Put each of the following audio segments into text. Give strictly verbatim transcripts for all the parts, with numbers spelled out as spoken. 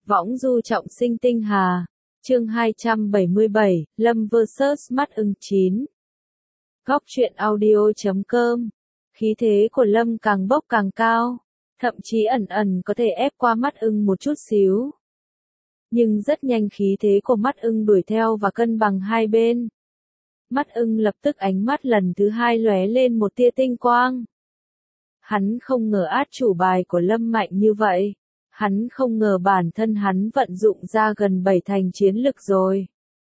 Võng du trọng sinh tinh hà. Chương hai trăm bảy mươi bảy, Lâm versus Mắt ưng chín. Góc truyện audio chấm com. Khí thế của Lâm càng bốc càng cao, thậm chí ẩn ẩn có thể ép qua Mắt ưng một chút xíu. Nhưng rất nhanh khí thế của Mắt ưng đuổi theo và cân bằng hai bên. Mắt ưng lập tức ánh mắt lần thứ hai lóe lên một tia tinh quang. Hắn không ngờ át chủ bài của Lâm mạnh như vậy. Hắn không ngờ bản thân hắn vận dụng ra gần bảy thành chiến lực rồi.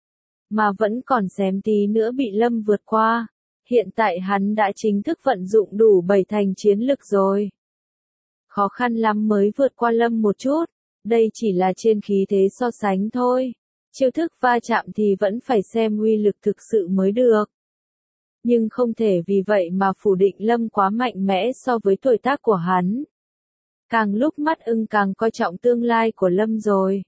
Mà vẫn còn xém tí nữa bị Lâm vượt qua. Hiện tại hắn đã chính thức vận dụng đủ bảy thành chiến lực rồi. Khó khăn lắm mới vượt qua Lâm một chút. Đây chỉ là trên khí thế so sánh thôi. Chiêu thức va chạm thì vẫn phải xem uy lực thực sự mới được. Nhưng không thể vì vậy mà phủ định Lâm quá mạnh mẽ so với tuổi tác của hắn. Càng lúc Mắt ưng càng coi trọng tương lai của Lâm rồi.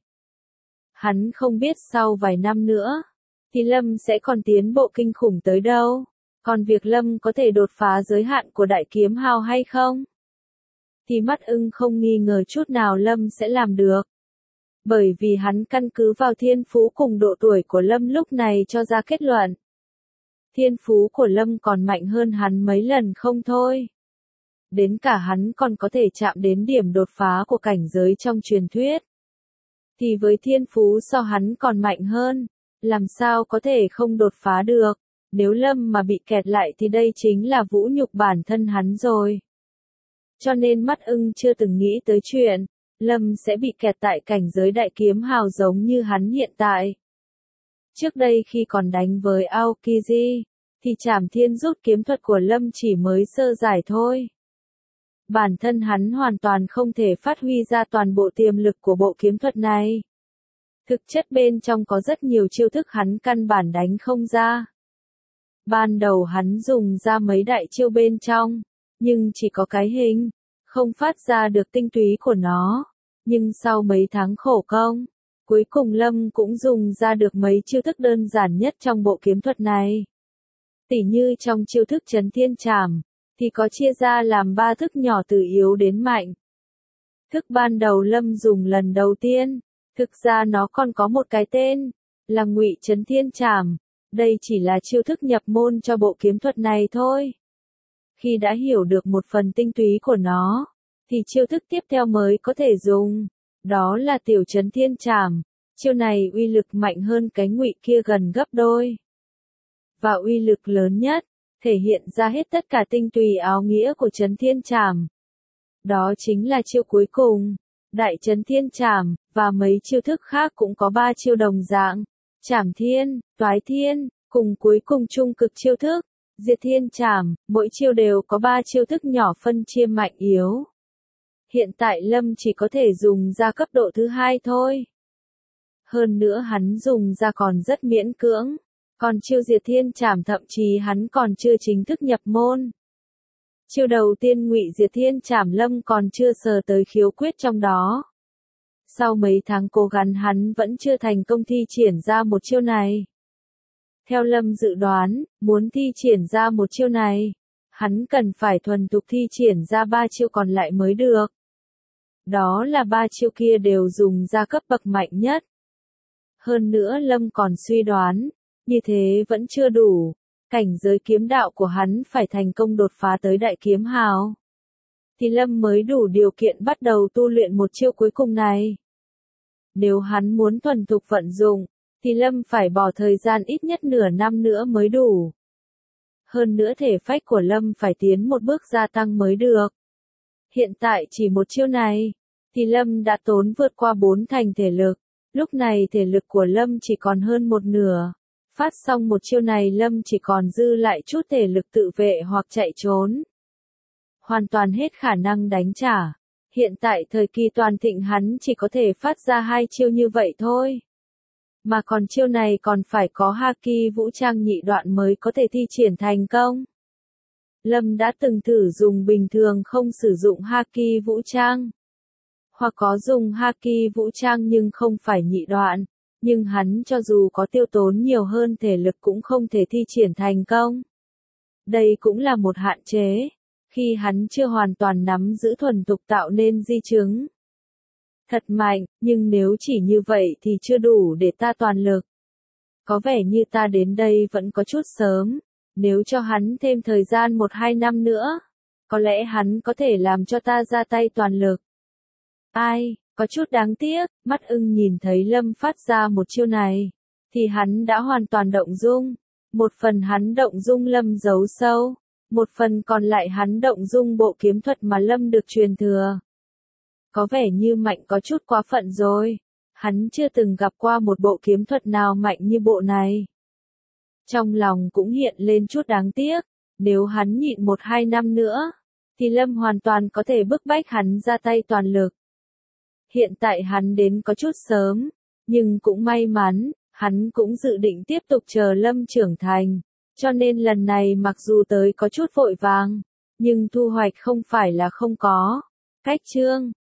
Hắn không biết sau vài năm nữa, thì Lâm sẽ còn tiến bộ kinh khủng tới đâu. Còn việc Lâm có thể đột phá giới hạn của đại kiếm hào hay không? Thì Mắt ưng không nghi ngờ chút nào Lâm sẽ làm được. Bởi vì hắn căn cứ vào thiên phú cùng độ tuổi của Lâm lúc này cho ra kết luận. Thiên phú của Lâm còn mạnh hơn hắn mấy lần không thôi. Đến cả hắn còn có thể chạm đến điểm đột phá của cảnh giới trong truyền thuyết. Thì với thiên phú so hắn còn mạnh hơn, làm sao có thể không đột phá được, nếu Lâm mà bị kẹt lại thì đây chính là vũ nhục bản thân hắn rồi. Cho nên Mắt ưng chưa từng nghĩ tới chuyện, Lâm sẽ bị kẹt tại cảnh giới đại kiếm hào giống như hắn hiện tại. Trước đây khi còn đánh với Aokiji, thì trảm thiên rút kiếm thuật của Lâm chỉ mới sơ giải thôi. Bản thân hắn hoàn toàn không thể phát huy ra toàn bộ tiềm lực của bộ kiếm thuật này. Thực chất bên trong có rất nhiều chiêu thức hắn căn bản đánh không ra. Ban đầu hắn dùng ra mấy đại chiêu bên trong, nhưng chỉ có cái hình, không phát ra được tinh túy của nó. Nhưng sau mấy tháng khổ công, cuối cùng Lâm cũng dùng ra được mấy chiêu thức đơn giản nhất trong bộ kiếm thuật này. Tỉ như trong chiêu thức Chấn Thiên Trảm, thì có chia ra làm ba thức nhỏ từ yếu đến mạnh. Thức ban đầu Lâm dùng lần đầu tiên, thực ra nó còn có một cái tên, là Ngụy Chấn Thiên Trảm. Đây chỉ là chiêu thức nhập môn cho bộ kiếm thuật này thôi. Khi đã hiểu được một phần tinh túy của nó, thì chiêu thức tiếp theo mới có thể dùng. Đó là Tiểu Chấn Thiên Trảm. Chiêu này uy lực mạnh hơn cái Ngụy kia gần gấp đôi. Và uy lực lớn nhất, thể hiện ra hết tất cả tinh túy áo nghĩa của Chấn Thiên Trảm. Đó chính là chiêu cuối cùng, Đại Chấn Thiên Trảm, và mấy chiêu thức khác cũng có ba chiêu đồng dạng. Trảm Thiên, Toái Thiên, cùng cuối cùng trung cực chiêu thức, Diệt Thiên Trảm, mỗi chiêu đều có ba chiêu thức nhỏ phân chia mạnh yếu. Hiện tại Lâm chỉ có thể dùng ra cấp độ thứ hai thôi. Hơn nữa hắn dùng ra còn rất miễn cưỡng. Còn chiêu Diệt Thiên Trảm thậm chí hắn còn chưa chính thức nhập môn. Chiêu đầu tiên Ngụy Diệt Thiên Trảm Lâm còn chưa sờ tới khiếu quyết trong đó. Sau mấy tháng cố gắng hắn vẫn chưa thành công thi triển ra một chiêu này. Theo Lâm dự đoán, muốn thi triển ra một chiêu này, hắn cần phải thuần thục thi triển ra ba chiêu còn lại mới được. Đó là ba chiêu kia đều dùng ra cấp bậc mạnh nhất. Hơn nữa Lâm còn suy đoán, như thế vẫn chưa đủ, cảnh giới kiếm đạo của hắn phải thành công đột phá tới đại kiếm hào. Thì Lâm mới đủ điều kiện bắt đầu tu luyện một chiêu cuối cùng này. Nếu hắn muốn thuần thục vận dụng, thì Lâm phải bỏ thời gian ít nhất nửa năm nữa mới đủ. Hơn nữa thể phách của Lâm phải tiến một bước gia tăng mới được. Hiện tại chỉ một chiêu này, thì Lâm đã tốn vượt qua bốn thành thể lực. Lúc này thể lực của Lâm chỉ còn hơn một nửa. Phát xong một chiêu này Lâm chỉ còn dư lại chút thể lực tự vệ hoặc chạy trốn. Hoàn toàn hết khả năng đánh trả. Hiện tại thời kỳ toàn thịnh hắn chỉ có thể phát ra hai chiêu như vậy thôi. Mà còn chiêu này còn phải có haki vũ trang nhị đoạn mới có thể thi triển thành công. Lâm đã từng thử dùng bình thường không sử dụng haki vũ trang. Hoặc có dùng haki vũ trang nhưng không phải nhị đoạn. Nhưng hắn cho dù có tiêu tốn nhiều hơn thể lực cũng không thể thi triển thành công. Đây cũng là một hạn chế, khi hắn chưa hoàn toàn nắm giữ thuần thục tạo nên di chứng. Thật mạnh, nhưng nếu chỉ như vậy thì chưa đủ để ta toàn lực. Có vẻ như ta đến đây vẫn có chút sớm, nếu cho hắn thêm thời gian một hai năm nữa, có lẽ hắn có thể làm cho ta ra tay toàn lực. Ai, có chút đáng tiếc, mắt ưng nhìn thấy Lâm phát ra một chiêu này, thì hắn đã hoàn toàn động dung. Một phần hắn động dung Lâm giấu sâu, một phần còn lại hắn động dung bộ kiếm thuật mà Lâm được truyền thừa. Có vẻ như mạnh có chút quá phận rồi, hắn chưa từng gặp qua một bộ kiếm thuật nào mạnh như bộ này. Trong lòng cũng hiện lên chút đáng tiếc, nếu hắn nhịn một hai năm nữa, thì Lâm hoàn toàn có thể bức bách hắn ra tay toàn lực. Hiện tại hắn đến có chút sớm, nhưng cũng may mắn, hắn cũng dự định tiếp tục chờ Lâm trưởng thành, cho nên lần này mặc dù tới có chút vội vàng, nhưng thu hoạch không phải là không có. Cách chương